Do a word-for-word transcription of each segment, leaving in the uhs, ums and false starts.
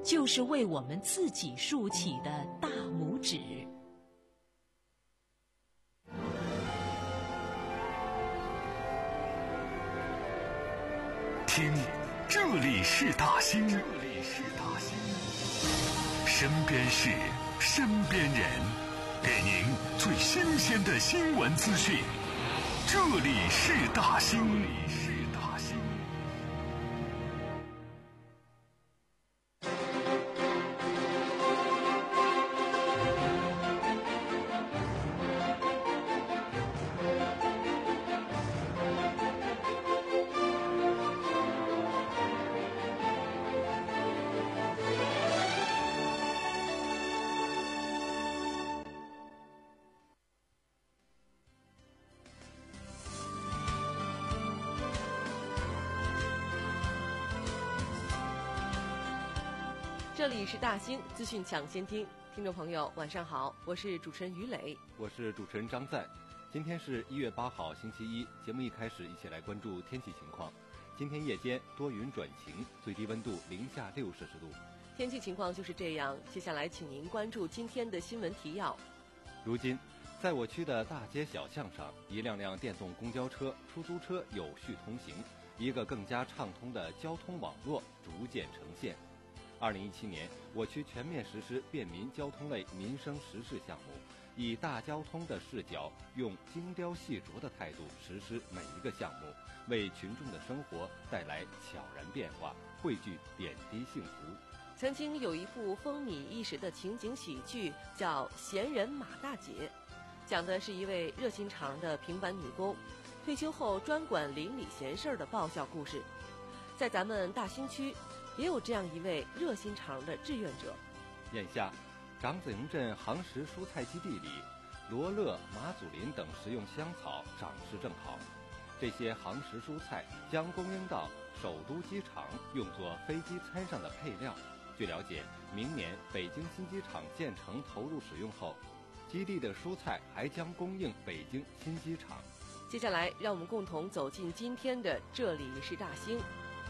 就是为我们自己竖起的大拇指。 听，这里是大兴，这里是大兴，身边事，身边人，给您最新鲜的新闻资讯。这里是大兴，这里是大兴。 这里是大兴资讯抢先听，听众朋友晚上好，我是主持人于磊， 我是主持人张赞。今天是一月八号星期一，节目一开始一起来关注天气情况。今天夜间多云转晴，最低温度零下六摄氏度。 天气情况就是这样，接下来请您关注今天的新闻提要。 如今在我区的大街小巷上，一辆辆电动公交车、出租车有序通行，一个更加畅通的交通网络逐渐呈现。二零一七年，我区全面实施便民交通类民生实事项目，以大交通的视角，用精雕细琢的态度实施每一个项目，为群众的生活带来悄然变化，汇聚点滴幸福。 曾经有一部风靡一时的情景喜剧叫《闲人马大姐》，讲的是一位热心肠的平凡女工，退休后专管邻里闲事儿的爆笑故事。在咱们大兴区也有这样一位热心肠的志愿者。 眼下，长子营镇杭实蔬菜基地里，罗勒、马祖林等食用香草长势正好。这些杭实蔬菜将供应到首都机场，用作飞机餐上的配料。据了解，明年北京新机场建成投入使用后，基地的蔬菜还将供应北京新机场。 接下来，让我们共同走进今天的这里是大兴。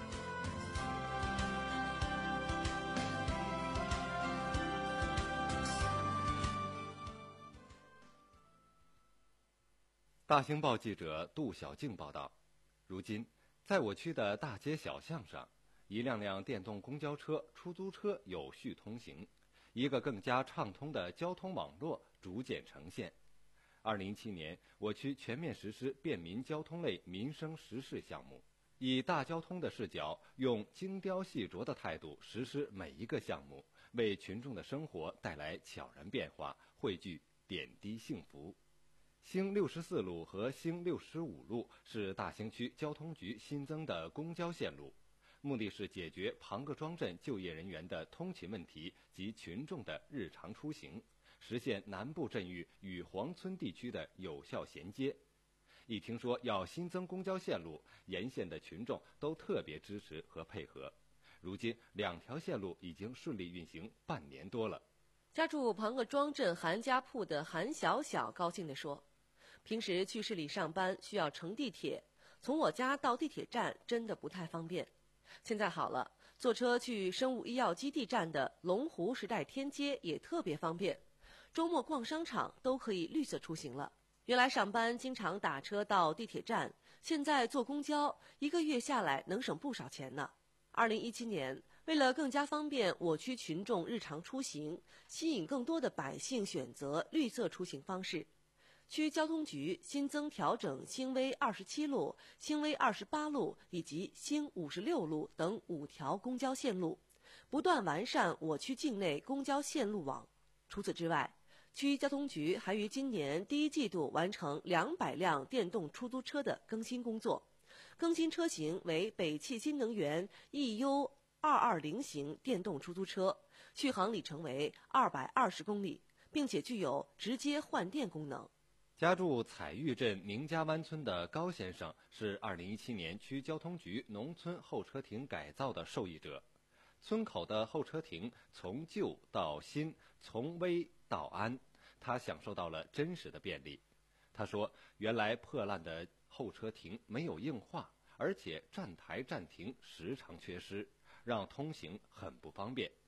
大兴报记者杜小静报道，如今在我区的大街小巷上，一辆辆电动公交车、出租车有序通行，一个更加畅通的交通网络逐渐呈现。二零一七年，我区全面实施便民交通类民生实事项目，以大交通的视角，用精雕细琢的态度实施每一个项目，为群众的生活带来悄然变化，汇聚点滴幸福。兴六十四路和兴六十五路是大兴区交通局新增的公交线路，目的是解决庞各庄镇就业人员的通勤问题及群众的日常出行，实现南部镇域与黄村地区的有效衔接。一听说要新增公交线路，沿线的群众都特别支持和配合。如今两条线路已经顺利运行半年多了。 家住庞各庄镇韩家铺的韩小小高兴地说，平时去市里上班需要乘地铁，从我家到地铁站真的不太方便。现在好了，坐车去生物医药基地站的龙湖时代天街也特别方便，周末逛商场都可以绿色出行了。原来上班经常打车到地铁站，现在坐公交一个月下来能省不少钱呢。二零一七年，为了更加方便我区群众日常出行，吸引更多的百姓选择绿色出行方式，区交通局新增调整兴威二十七路、兴威二十八路以及兴五十六路等五条公交线路，不断完善我区境内公交线路网。除此之外，区交通局还于今年第一季度完成两百辆电动出租车的更新工作，更新车型为北汽新能源 E U 二二零型电动出租车，续航里程为二百二十公里，并且具有直接换电功能。 家住彩玉镇明家湾村的高先生是二零一七年区交通局农村候车亭改造的受益者。村口的候车亭从旧到新，从危到安，他享受到了真实的便利。他说，原来破烂的候车亭没有硬化，而且站台站亭时常缺失，让通行很不方便。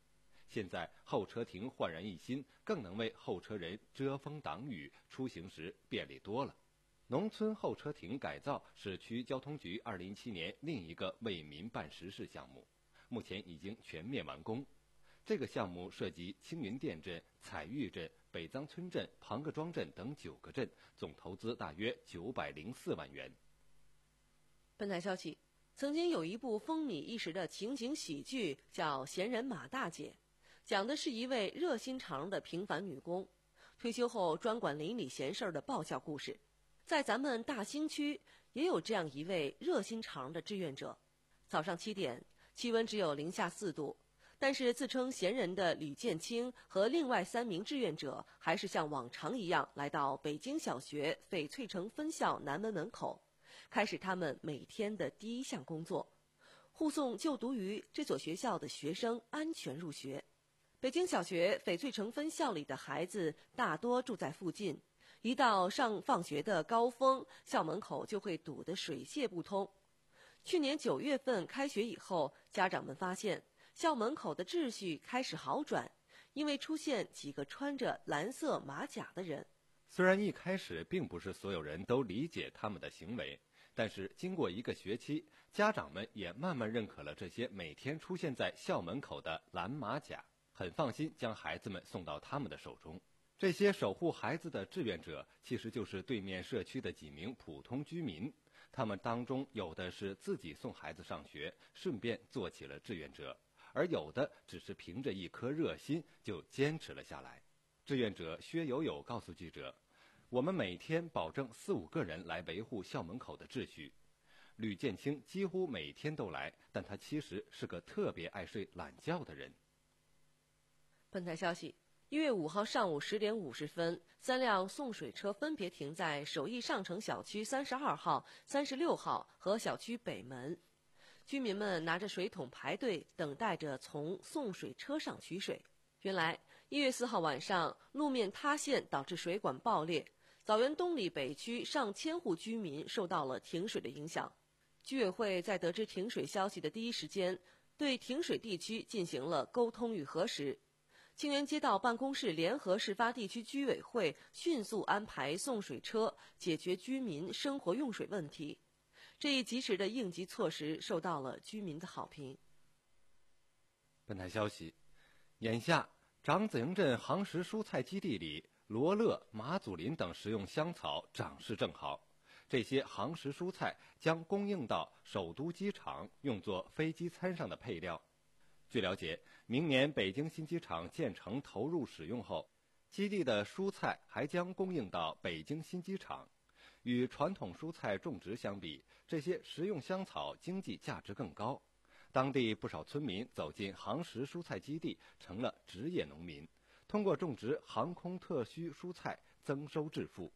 现在候车亭焕然一新，更能为候车人遮风挡雨，出行时便利多了。农村候车亭改造是区交通局二零一七年另一个为民办实事项目，目前已经全面完工。这个项目涉及青云店镇、彩玉镇、北藏村镇、庞各庄镇等九个镇，总投资大约九百零四万元。 本台消息，曾经有一部风靡一时的情景喜剧叫《闲人马大姐》，讲的是一位热心肠的平凡女工，退休后专管邻里闲事儿的爆笑故事。在咱们大兴区也有这样一位热心肠的志愿者。早上七点，气温只有零下四度，但是自称闲人的吕建清和另外三名志愿者还是像往常一样来到北京小学翡翠城分校南门门口，开始他们每天的第一项工作，护送就读于这所学校的学生安全入学。北京小学翡翠城分校里的孩子大多住在附近，一到上放学的高峰，校门口就会堵得水泄不通。去年九月份开学以后，家长们发现校门口的秩序开始好转，因为出现几个穿着蓝色马甲的人。 虽然一开始并不是所有人都理解他们的行为，但是经过一个学期，家长们也慢慢认可了这些每天出现在校门口的蓝马甲，很放心将孩子们送到他们的手中。这些守护孩子的志愿者其实就是对面社区的几名普通居民，他们当中有的是自己送孩子上学，顺便做起了志愿者，而有的只是凭着一颗热心就坚持了下来。志愿者薛友友告诉记者，我们每天保证四五个人来维护校门口的秩序。吕建清几乎每天都来，但他其实是个特别爱睡懒觉的人。 本台消息，一月五号上午十点五十分，三辆送水车分别停在首义上城小区三十二号、三十六号和小区北门。居民们拿着水桶排队，等待着从送水车上取水。原来，一月四号晚上，路面塌陷导致水管爆裂，枣园东里北区上千户居民受到了停水的影响。居委会在得知停水消息的第一时间，对停水地区进行了沟通与核实。清源街道办公室联合事发地区居委会迅速安排送水车，解决居民生活用水问题。这一及时的应急措施受到了居民的好评。 本台消息，眼下长子营镇杭实蔬菜基地里，罗勒、马祖林等食用香草长势正好。这些杭实蔬菜将供应到首都机场，用作飞机餐上的配料。据了解，明年北京新机场建成投入使用后，基地的蔬菜还将供应到北京新机场。与传统蔬菜种植相比，这些食用香草经济价值更高。当地不少村民走进杭实蔬菜基地，成了职业农民，通过种植航空特需蔬菜增收致富。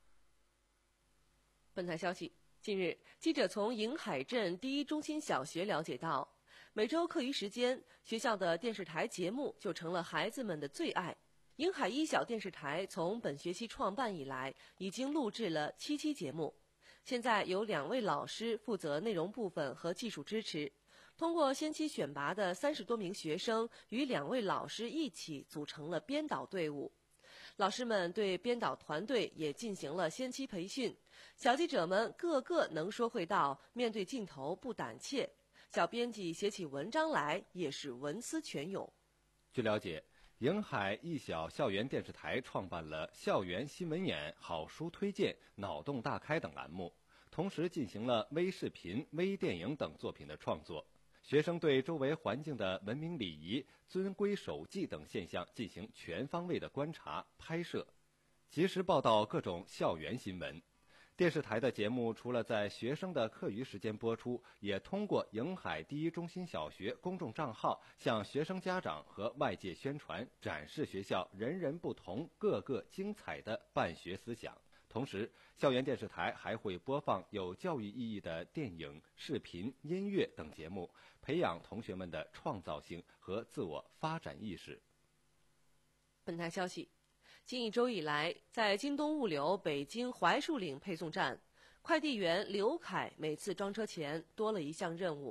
本台消息，近日，记者从营海镇第一中心小学了解到，每周课余时间，学校的电视台节目就成了孩子们的最爱。营海一小电视台从本学期创办以来，已经录制了七期节目。现在有两位老师负责内容部分和技术支持，通过先期选拔的三十多名学生，与两位老师一起组成了编导队伍。老师们对编导团队也进行了先期培训，小记者们个个能说会道，面对镜头不胆怯。小编辑写起文章来也是文思泉涌。 据了解，营海一小校园电视台创办了校园新闻眼、好书推荐、脑洞大开等栏目，同时进行了微视频、微电影等作品的创作。学生对周围环境的文明礼仪、遵规守纪等现象进行全方位的观察、拍摄，及时报道各种校园新闻。电视台的节目除了在学生的课余时间播出，也通过营海第一中心小学公众账号向学生家长和外界宣传，展示学校人人不同、个个精彩的办学思想。同时，校园电视台还会播放有教育意义的电影、视频、音乐等节目，培养同学们的创造性和自我发展意识。 本台消息，近一周以来，在京东物流北京槐树岭配送站，快递员刘凯每次装车前多了一项任务，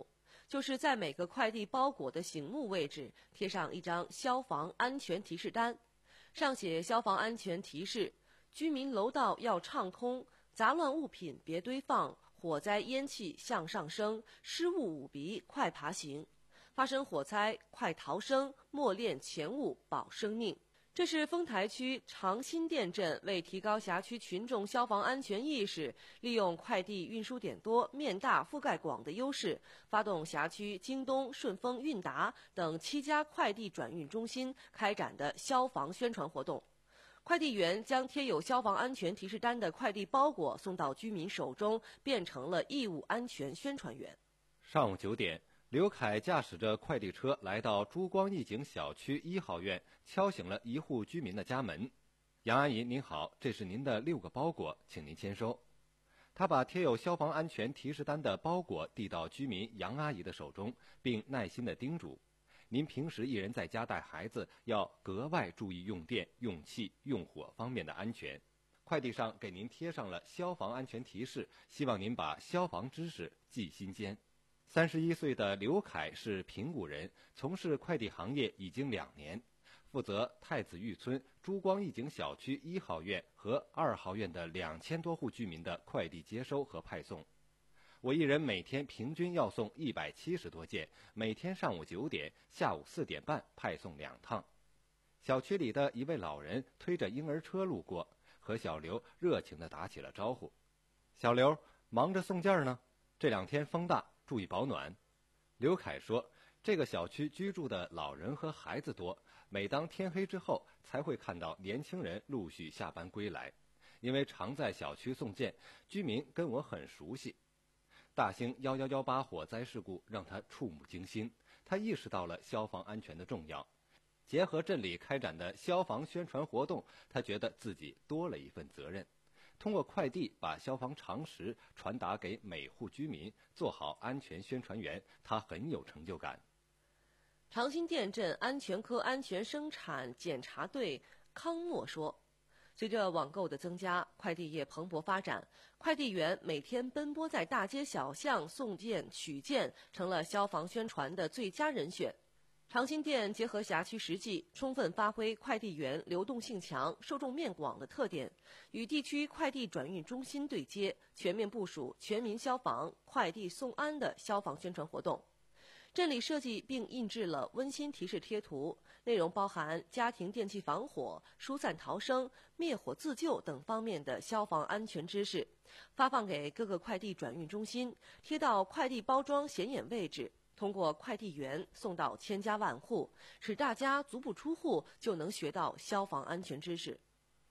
就是在每个快递包裹的醒目位置贴上一张消防安全提示单，上写消防安全提示：居民楼道要畅通，杂乱物品别堆放，火灾烟气向上升，失物捂鼻快爬行，发生火灾快逃生，莫恋前物保生命。这是丰台区长新店镇为提高辖区群众消防安全意识，利用快递运输点多、面大、覆盖广的优势，发动辖区京东、顺丰、韵达等七家快递转运中心开展的消防宣传活动。快递员将贴有消防安全提示单的快递包裹送到居民手中，变成了义务安全宣传员。 上午九点，刘凯驾驶着快递车来到珠光义景小区一号院，敲醒了一户居民的家门。杨阿姨您好，这是您的六个包裹，请您签收。他把贴有消防安全提示单的包裹递到居民杨阿姨的手中，并耐心地叮嘱：您平时一人在家带孩子，要格外注意用电、用气、用火方面的安全。快递上给您贴上了消防安全提示，希望您把消防知识记心间。三十一岁的刘凯是平谷人，从事快递行业已经两年，负责太子峪村珠光义景小区一号院和二号院的两千多户居民的快递接收和派送。我一人每天平均要送一百七十多件，每天上午九点、下午四点半派送两趟。小区里的一位老人推着婴儿车路过，和小刘热情地打起了招呼：小刘，忙着送件呢？这两天风大，注意保暖。刘凯说，这个小区居住的老人和孩子多，每当天黑之后才会看到年轻人陆续下班归来。因为常在小区送件，居民跟我很熟悉。大兴一一一八火灾事故让他触目惊心，他意识到了消防安全的重要。结合镇里开展的消防宣传活动，他觉得自己多了一份责任。通过快递把消防常识传达给每户居民，做好安全宣传员，他很有成就感。 长新店镇安全科安全生产检查队康默说，随着网购的增加，快递业蓬勃发展，快递员每天奔波在大街小巷送件取件，成了消防宣传的最佳人选。长新店结合辖区实际，充分发挥快递员流动性强、受众面广的特点，与地区快递转运中心对接，全面部署全民消防、快递送安的消防宣传活动。镇里设计并印制了温馨提示贴图，内容包含家庭电器防火、疏散逃生、灭火自救等方面的消防安全知识，发放给各个快递转运中心，贴到快递包装显眼位置，通过快递员送到千家万户，使大家足不出户就能学到消防安全知识。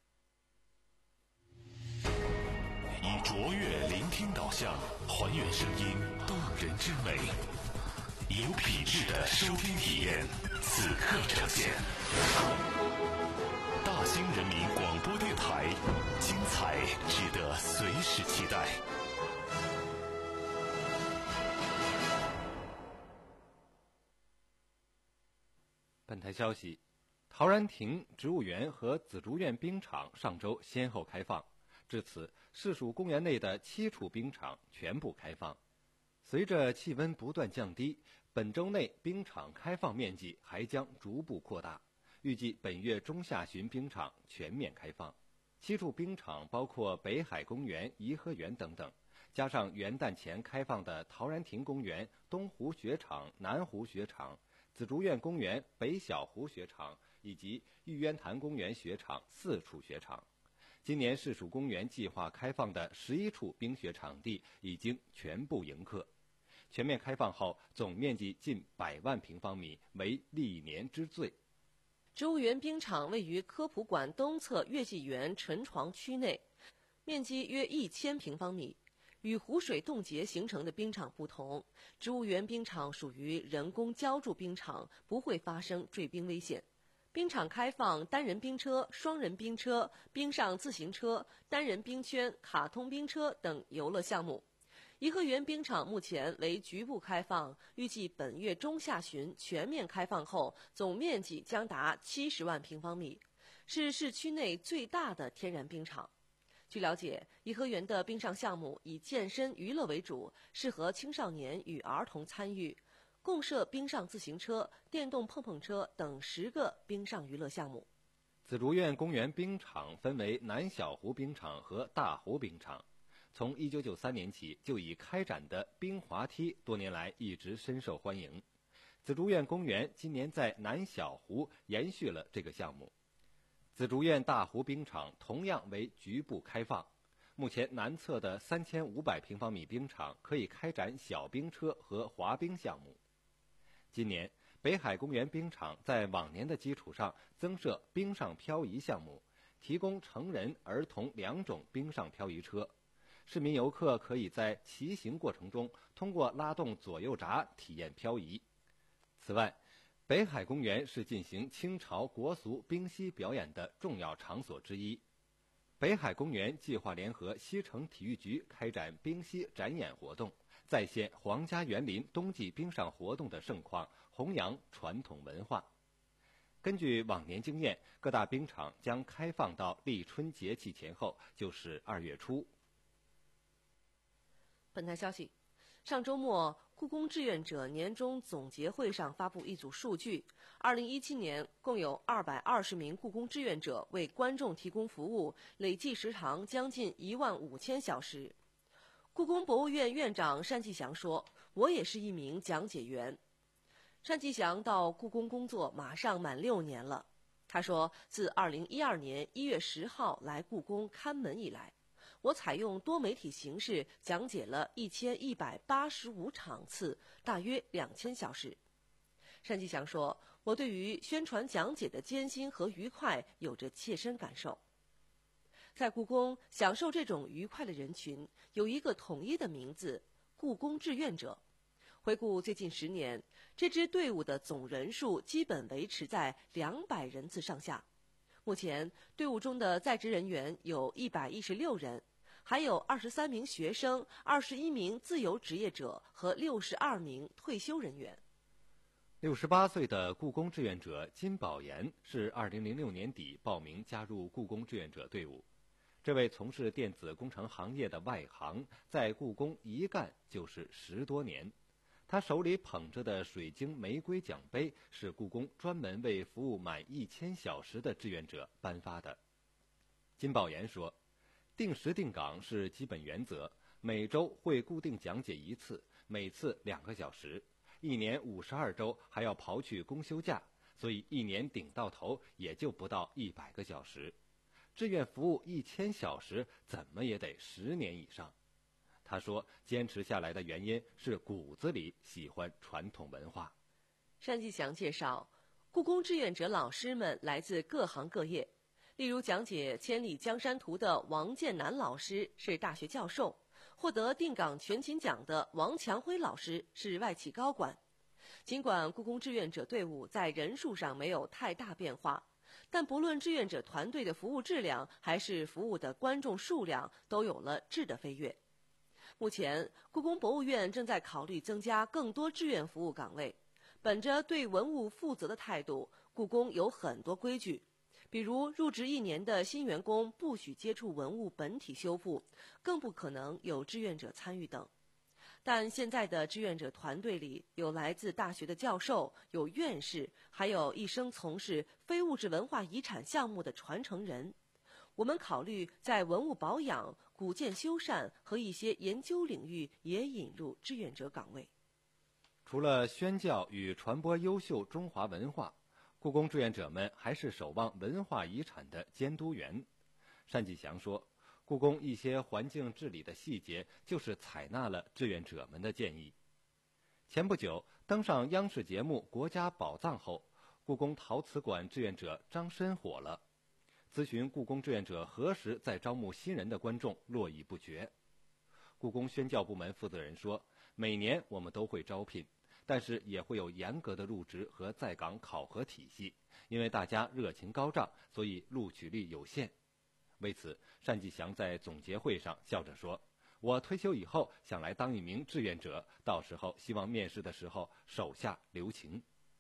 以卓越聆听导向，还原声音动人之美，以有品质的收听体验，此刻呈现。大兴人民广播电台，精彩值得随时期待。 本台消息，陶然亭植物园和紫竹院冰场上周先后开放，至此市属公园内的七处冰场全部开放。随着气温不断降低，本周内冰场开放面积还将逐步扩大，预计本月中下旬冰场全面开放。七处冰场包括北海公园、颐和园等等，加上元旦前开放的陶然亭公园、东湖雪场、南湖雪场、紫竹院公园、北小湖雪场以及玉渊潭公园雪场四处雪场。今年市属公园计划开放的十一处冰雪场地已经全部迎客。全面开放后，总面积近百万平方米，为历年之最。 植物园冰场位于科普馆东侧月季园沉床区内，面积约一千平方米。与湖水冻结形成的冰场不同，植物园冰场属于人工浇筑冰场，不会发生坠冰危险。冰场开放单人冰车、双人冰车、冰上自行车、单人冰圈、卡通冰车等游乐项目。颐和园冰场目前为局部开放，预计本月中下旬全面开放后，总面积将达七十万平方米，是市区内最大的天然冰场。据了解，颐和园的冰上项目以健身娱乐为主，适合青少年与儿童参与， 共设冰上自行车、电动碰碰车等十个冰上娱乐项目。 紫竹院公园冰场分为南小湖冰场和大湖冰场，从一九九三年起就已开展的冰滑梯多年来一直深受欢迎。紫竹院公园今年在南小湖延续了这个项目。紫竹院大湖冰场同样为局部开放，目前南侧的三千五百平方米冰场可以开展小冰车和滑冰项目。今年北海公园冰场在往年的基础上增设冰上漂移项目，提供成人、儿童两种冰上漂移车。市民游客可以在骑行过程中通过拉动左右闸体验漂移。此外，北海公园是进行清朝国俗冰嬉表演的重要场所之一。北海公园计划联合西城体育局开展冰嬉展演活动，再现皇家园林冬季冰上活动的盛况，弘扬传统文化。根据往年经验，各大冰场将开放到立春节气前后，就是二月初。 本台消息，上周末，故宫志愿者年终总结会上发布一组数据：二零一七年共有二百二十名故宫志愿者为观众提供服务，累计时长将近一万五千小时。故宫博物院院长单霁翔说：“我也是一名讲解员。”单霁翔到故宫工作马上满六年了。他说：“自二零一二年一月十号来故宫看门以来，我采用多媒体形式讲解了一千一百八十五场次，大约两千小时。”单霁翔说：“我对于宣传讲解的艰辛和愉快有着切身感受。”在故宫享受这种愉快的人群有一个统一的名字——故宫志愿者。回顾最近十年，这支队伍的总人数基本维持在两百人次上下。目前，队伍中的在职人员有一百一十六人，还有二十三名学生、二十一名自由职业者和六十二名退休人员。 六十八岁的故宫志愿者金宝妍是二零零六年底报名加入故宫志愿者队伍。这位从事电子工程行业的外行，在故宫一干就是十多年。他手里捧着的水晶玫瑰奖杯是故宫专门为服务满一千小时的志愿者颁发的。金宝妍说：“定时定岗是基本原则，每周会固定讲解一次，每次两个小时，一年五十二周还要刨去公休假，所以一年顶到头也就不到一百个小时。志愿服务一千小时，怎么也得十年以上。”他说，坚持下来的原因是骨子里喜欢传统文化。 单霁翔介绍，故宫志愿者老师们来自各行各业，例如讲解《千里江山图》的王建南老师是大学教授，获得定岗全勤奖的王强辉老师是外企高管。尽管故宫志愿者队伍在人数上没有太大变化，但不论志愿者团队的服务质量还是服务的观众数量，都有了质的飞跃。目前，故宫博物院正在考虑增加更多志愿服务岗位。本着对文物负责的态度，故宫有很多规矩，比如入职一年的新员工不许接触文物本体修复，更不可能有志愿者参与等。但现在的志愿者团队里有来自大学的教授，有院士，还有一生从事非物质文化遗产项目的传承人。我们考虑在文物保养、古建修缮和一些研究领域也引入志愿者岗位。 除了宣教与传播优秀中华文化，故宫志愿者们还是守望文化遗产的监督员。单霁翔说，故宫一些环境治理的细节就是采纳了志愿者们的建议。前不久登上央视节目《国家宝藏》后，故宫陶瓷馆志愿者张申火了。咨询故宫志愿者何时在招募新人的观众络绎不绝。故宫宣教部门负责人说，每年我们都会招聘，但是也会有严格的入职和在岗考核体系，因为大家热情高涨，所以录取率有限。为此，单霁翔在总结会上笑着说，我退休以后想来当一名志愿者，到时候希望面试的时候手下留情。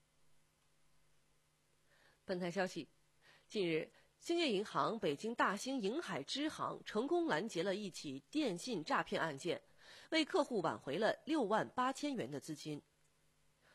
本台消息，近日兴业银行北京大兴银海支行成功拦截了一起电信诈骗案件，为客户挽回了六万八千元的资金。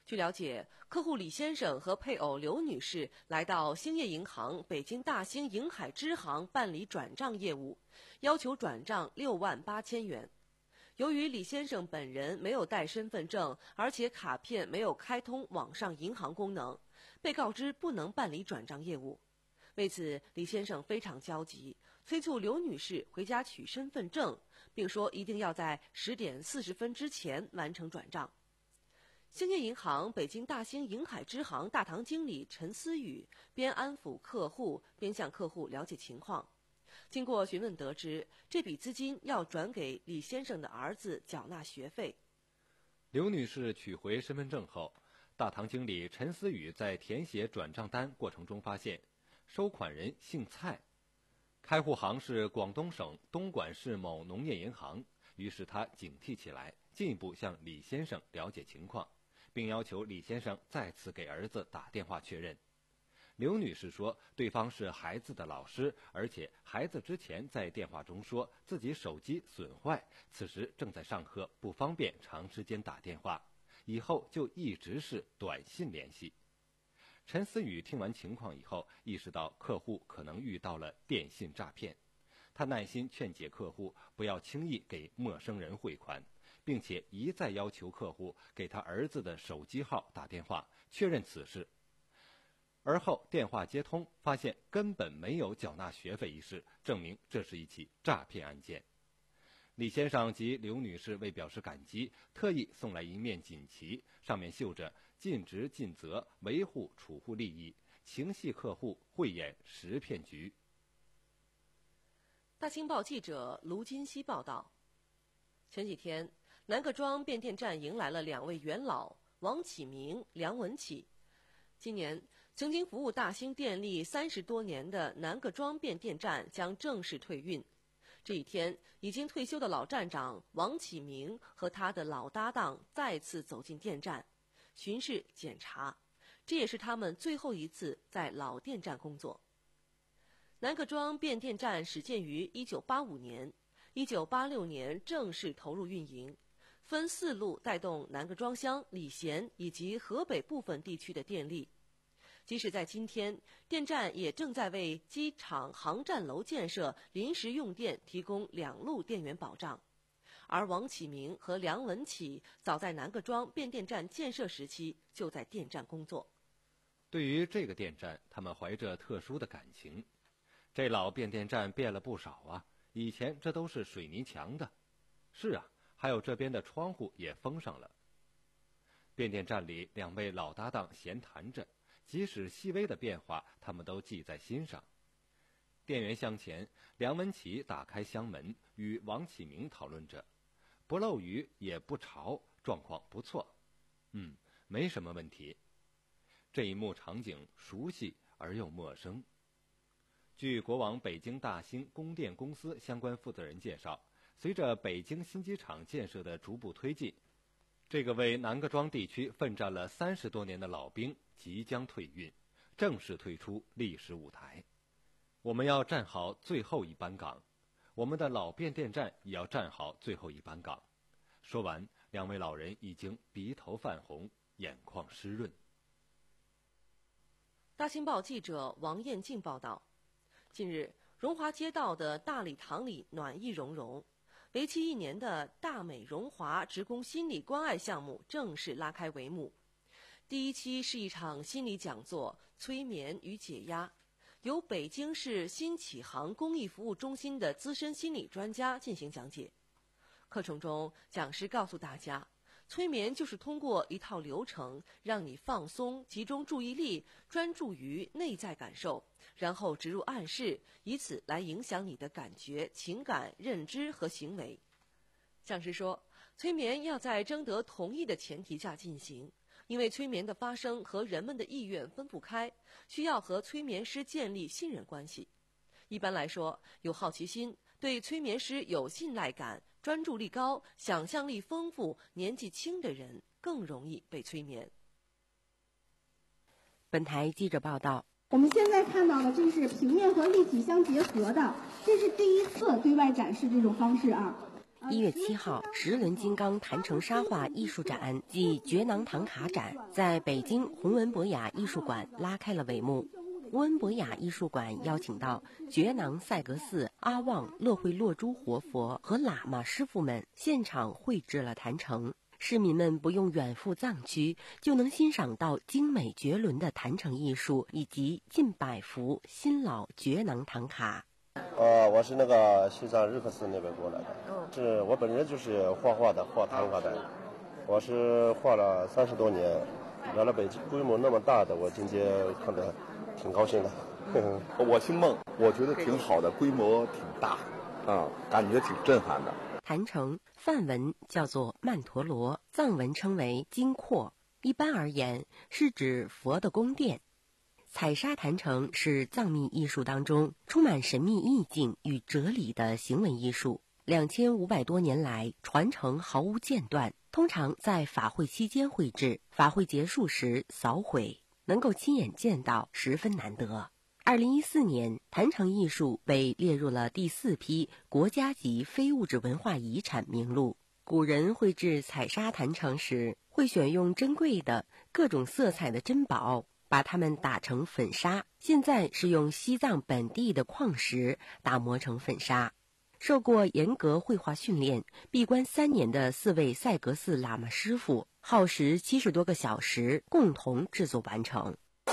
据了解，客户李先生和配偶刘女士来到兴业银行北京大兴银海支行办理转账业务，要求转账六万八千元。由于李先生本人没有带身份证，而且卡片没有开通网上银行功能，被告知不能办理转账业务。为此，李先生非常焦急，催促刘女士回家取身份证，并说一定要在十点四十分之前完成转账。兴业银行北京大兴银海支行大堂经理陈思雨边安抚客户，边向客户了解情况。经过询问得知，这笔资金要转给李先生的儿子缴纳学费。 刘女士取回身份证后，大堂经理陈思雨在填写转账单过程中发现，收款人姓蔡，开户行是广东省东莞市某农业银行，于是他警惕起来，进一步向李先生了解情况，并要求李先生再次给儿子打电话确认。刘女士说，对方是孩子的老师，而且孩子之前在电话中说自己手机损坏，此时正在上课，不方便长时间打电话，以后就一直是短信联系。陈思雨听完情况以后，意识到客户可能遇到了电信诈骗，他耐心劝解客户不要轻易给陌生人汇款，并且一再要求客户给他儿子的手机号打电话确认此事。而后电话接通，发现根本没有缴纳学费一事，证明这是一起诈骗案件。李先生及刘女士为表示感激，特意送来一面锦旗，上面绣着尽职尽责，维护储户利益，情系客户，慧眼识骗局。 大新报记者卢金熙报道，前几天南各庄变电站迎来了两位元老王启明、梁文启。今年曾经服务大兴电力三十多年的南各庄变电站将正式退运。这一天，已经退休的老站长王启明和他的老搭档再次走进电站，巡视检查，这也是他们最后一次在老电站工作。南各庄变电站始建于一九八五年，一九八六年正式投入运营，分四路带动南各庄乡、礼贤以及河北部分地区的电力。即使在今天，电站也正在为机场航站楼建设临时用电提供两路电源保障。而王启明和梁文启早在南各庄变电站建设时期就在电站工作。 对于这个电站，他们怀着特殊的感情。这老变电站变了不少啊，以前这都是水泥墙的。是啊，还有这边的窗户也封上了。变电站里两位老搭档闲谈着，即使细微的变化，他们都记在心上。电源箱前，梁文启打开箱门，与王启明讨论着，不漏雨也不潮，状况不错。嗯，没什么问题。这一幕场景熟悉而又陌生。据国网北京大兴供电公司相关负责人介绍，随着北京新机场建设的逐步推进，这个为南各庄地区奋战了三十多年的老兵即将退运，正式退出历史舞台。我们要站好最后一班岗，我们的老变电站也要站好最后一班岗。说完，两位老人已经鼻头泛红，眼眶湿润。 大新报记者王艳静报道，近日，荣华街道的大礼堂里暖意融融，为期一年的大美荣华职工心理关爱项目正式拉开帷幕。第一期是一场心理讲座，催眠与解压，由北京市新启航公益服务中心的资深心理专家进行讲解。课程中，讲师告诉大家，催眠就是通过一套流程，让你放松，集中注意力，专注于内在感受，然后植入暗示，以此来影响你的感觉、情感、认知和行为。讲师说，催眠要在征得同意的前提下进行，因为催眠的发生和人们的意愿分不开，需要和催眠师建立信任关系。一般来说，有好奇心、对催眠师有信赖感、专注力高、想象力丰富、年纪轻的人更容易被催眠。 本台记者报道， 我们现在看到的这是平面和立体相结合的，这是第一次对外展示这种方式啊。 一月七号，十轮金刚坛城沙画艺术展暨珏囊唐卡展在北京弘文博雅艺术馆拉开了帷幕。弘文博雅艺术馆邀请到珏囊赛格寺阿旺乐会落珠活佛和喇嘛师傅们现场绘制了坛城，市民们不用远赴藏区就能欣赏到精美绝伦的坛城艺术以及近百幅新老珏囊唐卡。 呃，我是那个西藏日喀寺那边过来的，是我本人就是画画的，画唐卡的，我是画了三十多年，来了北京规模那么大的，我今天看着挺高兴的。 我姓孟，我觉得挺好的，规模挺大，啊，感觉挺震撼的。 坛城梵文叫做曼陀罗，藏文称为金廓，一般而言是指佛的宫殿。采砂坛城是藏密艺术当中充满神秘意境与哲理的行为艺术，两千五百多年来传承毫无间断，通常在法会期间绘制，法会结束时扫毁，能够亲眼见到十分难得。二零一四年，坛城艺术被列入了第四批国家级非物质文化遗产名录。古人绘制采砂坛城时，会选用珍贵的各种色彩的珍宝，把它们打成粉砂，现在是用西藏本地的矿石打磨成粉砂。受过严格绘画训练、闭关三年的四位赛格寺喇嘛师傅，耗时七十多个小时，共同制作完成。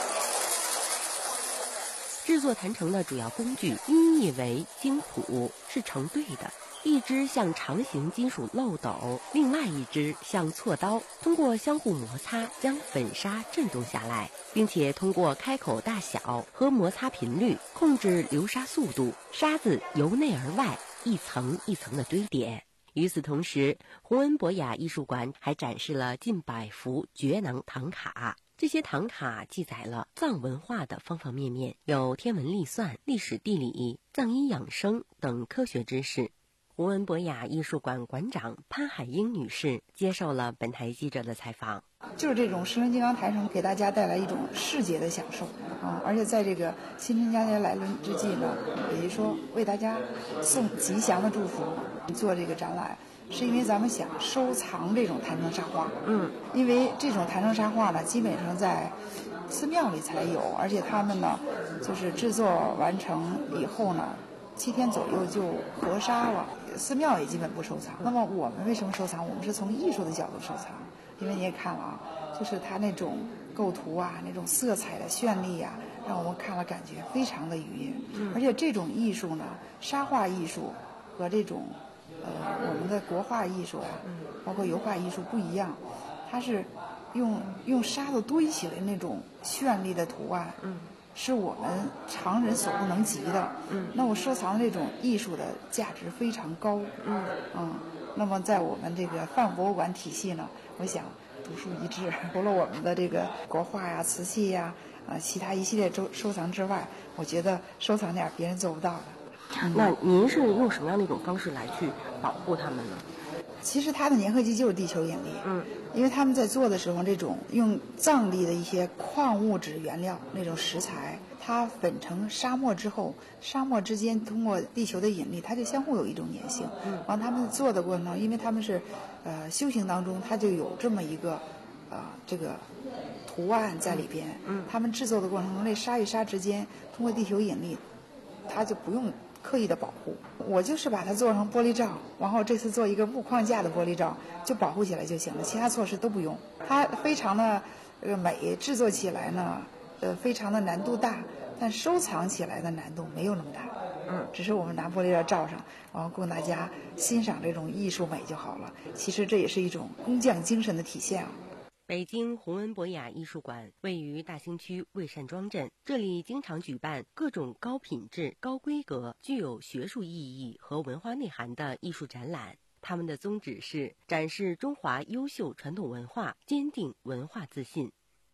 制作坛城的主要工具音译为经谱，是成对的。一只像长形金属漏斗，另外一只像锉刀，通过相互摩擦将粉砂震动下来，并且通过开口大小和摩擦频率控制流沙速度，沙子由内而外一层一层的堆叠。与此同时，弘文博雅艺术馆还展示了近百幅珏囊唐卡，这些唐卡记载了藏文化的方方面面，有天文历算、历史地理、藏医养生等科学知识。弘文博雅艺术馆馆长潘海英女士接受了本台记者的采访。 就是这种十轮金刚坛城给大家带来一种视觉的享受啊，而且在这个新春佳节来临之际呢，也就是说为大家送吉祥的祝福，做这个展览，是因为咱们想收藏这种坛城沙画。嗯，因为这种坛城沙画呢，基本上在寺庙里才有，而且他们呢，就是制作完成以后呢，七天左右就合沙了，寺庙也基本不收藏。那么我们为什么收藏？我们是从艺术的角度收藏，因为你也看了啊，就是它那种构图啊，那种色彩的绚丽啊，让我们看了感觉非常的愉悦。嗯，而且这种艺术呢，沙画艺术和这种呃我们的国画艺术啊，包括油画艺术不一样，它是用用沙子堆起来那种绚丽的图案。嗯。是我们常人所不能及的。嗯，那我收藏这种艺术的价值非常高。嗯嗯，那么在我们这个范博物馆体系呢，我想独树一帜。除了我们的这个国画呀、瓷器呀、呃其他一系列收收藏之外，我觉得收藏点别人做不到的。 嗯、那您是用什么样的一种方式来去保护它们呢？ 其实它的粘合剂就是地球引力。嗯，因为他们在做的时候，这种用藏地的一些矿物质原料那种石材，它粉成沙漠之后，沙漠之间通过地球的引力，它就相互有一种粘性。嗯，完他们做的过程中，因为他们是呃修行当中，它就有这么一个呃这个图案在里边。嗯，他们制作的过程中，那沙与沙之间通过地球引力，它就不用刻意的保护。我就是把它做成玻璃罩，然后这次做一个木框架的玻璃罩，就保护起来就行了，其他措施都不用。它非常的呃美，制作起来呢呃非常的难度大，但收藏起来的难度没有那么大。嗯，只是我们拿玻璃罩罩上，然后供大家欣赏这种艺术美就好了。其实这也是一种工匠精神的体现啊。 北京弘文博雅艺术馆位于大兴区魏善庄镇，这里经常举办各种高品质、高规格、具有学术意义和文化内涵的艺术展览。他们的宗旨是展示中华优秀传统文化，坚定文化自信。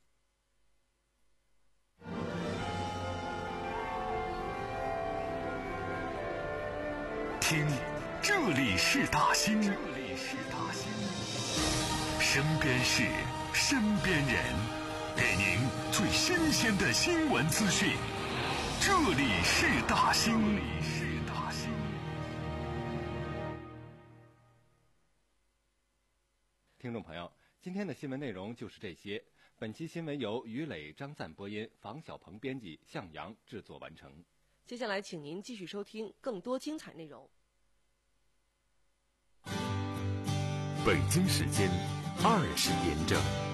听，这里是大兴，这里是大兴，身边事。身边人，给您最新鲜的新闻资讯。这里是大兴。 听众朋友，今天的新闻内容就是这些。本期新闻由于磊、张赞播音，房小鹏编辑，向阳制作完成。 接下来，请您继续收听更多精彩内容。 北京时间二十点整。